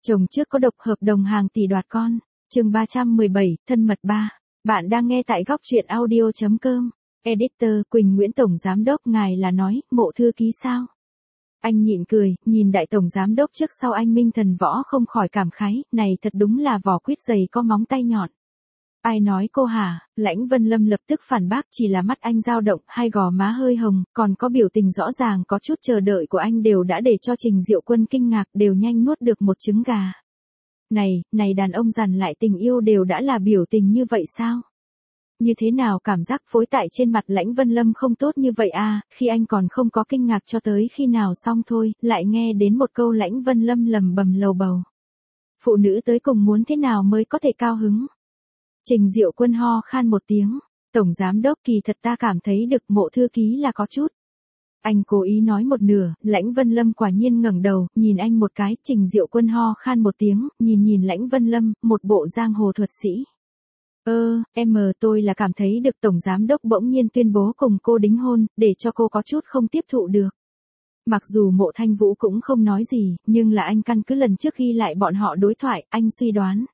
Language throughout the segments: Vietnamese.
Chồng trước có độc hợp đồng hàng tỷ đoạt con. Chương 317, thân mật 3. Bạn đang nghe tại góc truyện audio.com. Editor Quỳnh Nguyễn Tổng Giám Đốc, ngài là nói, Mộ thư ký sao? Anh nhịn cười, nhìn đại tổng giám đốc trước sau anh minh thần võ không khỏi cảm khái, này thật đúng là vỏ quýt dày có móng tay nhọn. Ai nói cô hả? Lãnh Vân Lâm lập tức phản bác, chỉ là mắt anh dao động, hai gò má hơi hồng, còn có biểu tình rõ ràng có chút chờ đợi của anh đều đã để cho Trình Diệu Quân kinh ngạc, đều nhanh nuốt được một trứng gà. Này đàn ông dằn lại tình yêu đều đã là biểu tình như vậy sao? Như thế nào cảm giác phối tại trên mặt Lãnh Vân Lâm không tốt như vậy à, khi anh còn không có kinh ngạc cho tới khi nào xong thôi, lại nghe đến một câu Lãnh Vân Lâm lầm bầm lầu bầu. Phụ nữ tới cùng muốn thế nào mới có thể cao hứng? Trình Diệu Quân ho khan một tiếng, Tổng Giám Đốc kỳ thật ta cảm thấy được Mộ thư ký là có chút. Anh cố ý nói một nửa, Lãnh Vân Lâm quả nhiên ngẩng đầu, nhìn anh một cái, Trình Diệu Quân ho khan một tiếng, nhìn Lãnh Vân Lâm, một bộ giang hồ thuật sĩ. Tôi là cảm thấy được Tổng Giám Đốc bỗng nhiên tuyên bố cùng cô đính hôn, để cho cô có chút không tiếp thụ được. Mặc dù Mộ Thanh Vũ cũng không nói gì, nhưng là anh căn cứ lần trước ghi lại bọn họ đối thoại, anh suy đoán.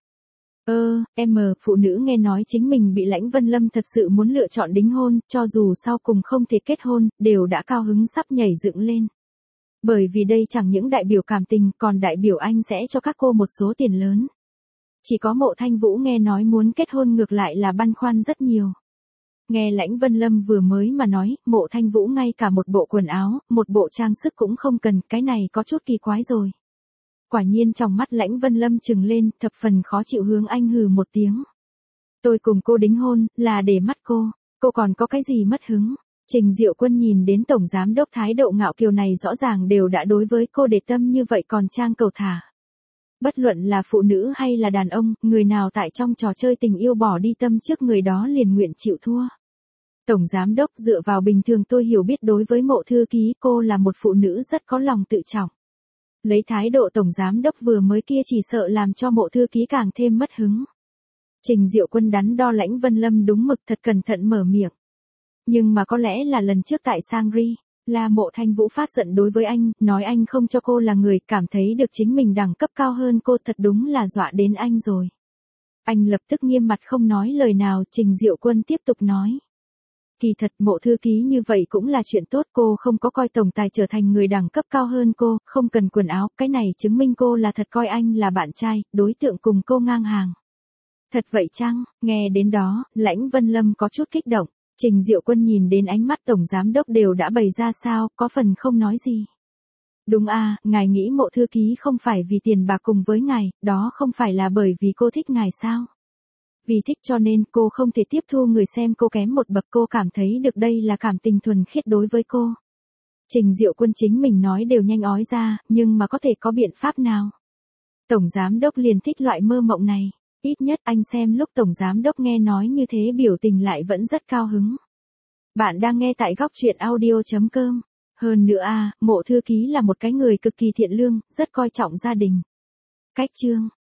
Phụ nữ nghe nói chính mình bị Lãnh Vân Lâm thật sự muốn lựa chọn đính hôn, cho dù sau cùng không thể kết hôn, đều đã cao hứng sắp nhảy dựng lên. Bởi vì đây chẳng những đại biểu cảm tình, còn đại biểu anh sẽ cho các cô một số tiền lớn. Chỉ có Mộ Thanh Vũ nghe nói muốn kết hôn ngược lại là băn khoăn rất nhiều. Nghe Lãnh Vân Lâm vừa mới mà nói, Mộ Thanh Vũ ngay cả một bộ quần áo, một bộ trang sức cũng không cần, cái này có chút kỳ quái rồi. Quả nhiên trong mắt Lãnh Vân Lâm trừng lên, thập phần khó chịu hướng anh hừ một tiếng. Tôi cùng cô đính hôn, là để mắt cô còn có cái gì mất hứng? Trình Diệu Quân nhìn đến Tổng Giám Đốc thái độ ngạo kiều này rõ ràng đều đã đối với cô để tâm như vậy còn trang cầu thả. Bất luận là phụ nữ hay là đàn ông, người nào tại trong trò chơi tình yêu bỏ đi tâm trước người đó liền nguyện chịu thua. Tổng Giám Đốc dựa vào bình thường tôi hiểu biết đối với Mộ thư ký cô là một phụ nữ rất có lòng tự trọng. Lấy thái độ Tổng Giám Đốc vừa mới kia chỉ sợ làm cho Mộ thư ký càng thêm mất hứng. Trình Diệu Quân đắn đo Lãnh Vân Lâm đúng mực thật cẩn thận mở miệng. Nhưng mà có lẽ là lần trước tại Sangri, là Mộ Thanh Vũ phát giận đối với anh, nói anh không cho cô là người, cảm thấy được chính mình đẳng cấp cao hơn cô, thật đúng là dọa đến anh rồi. Anh lập tức nghiêm mặt không nói lời nào, Trình Diệu Quân tiếp tục nói. Kỳ thật Mộ thư ký như vậy cũng là chuyện tốt, cô không có coi tổng tài trở thành người đẳng cấp cao hơn cô, không cần quần áo, cái này chứng minh cô là thật coi anh là bạn trai, đối tượng cùng cô ngang hàng. Thật vậy chăng? Nghe đến đó, Lãnh Vân Lâm có chút kích động, Trình Diệu Quân nhìn đến ánh mắt Tổng Giám Đốc đều đã bày ra sao, có phần không nói gì. Đúng à, ngài nghĩ Mộ thư ký không phải vì tiền bạc cùng với ngài, đó không phải là bởi vì cô thích ngài sao? Vì thích cho nên cô không thể tiếp thu người xem cô kém một bậc, cô cảm thấy được đây là cảm tình thuần khiết đối với cô. Trình Diệu Quân chính mình nói đều nhanh ói ra, nhưng mà có thể có biện pháp nào? Tổng Giám Đốc liền thích loại mơ mộng này, ít nhất anh xem lúc Tổng Giám Đốc nghe nói như thế biểu tình lại vẫn rất cao hứng. Bạn đang nghe tại góc truyện audio.com. Hơn nữa Mộ thư ký là một cái người cực kỳ thiện lương, rất coi trọng gia đình. Cách chương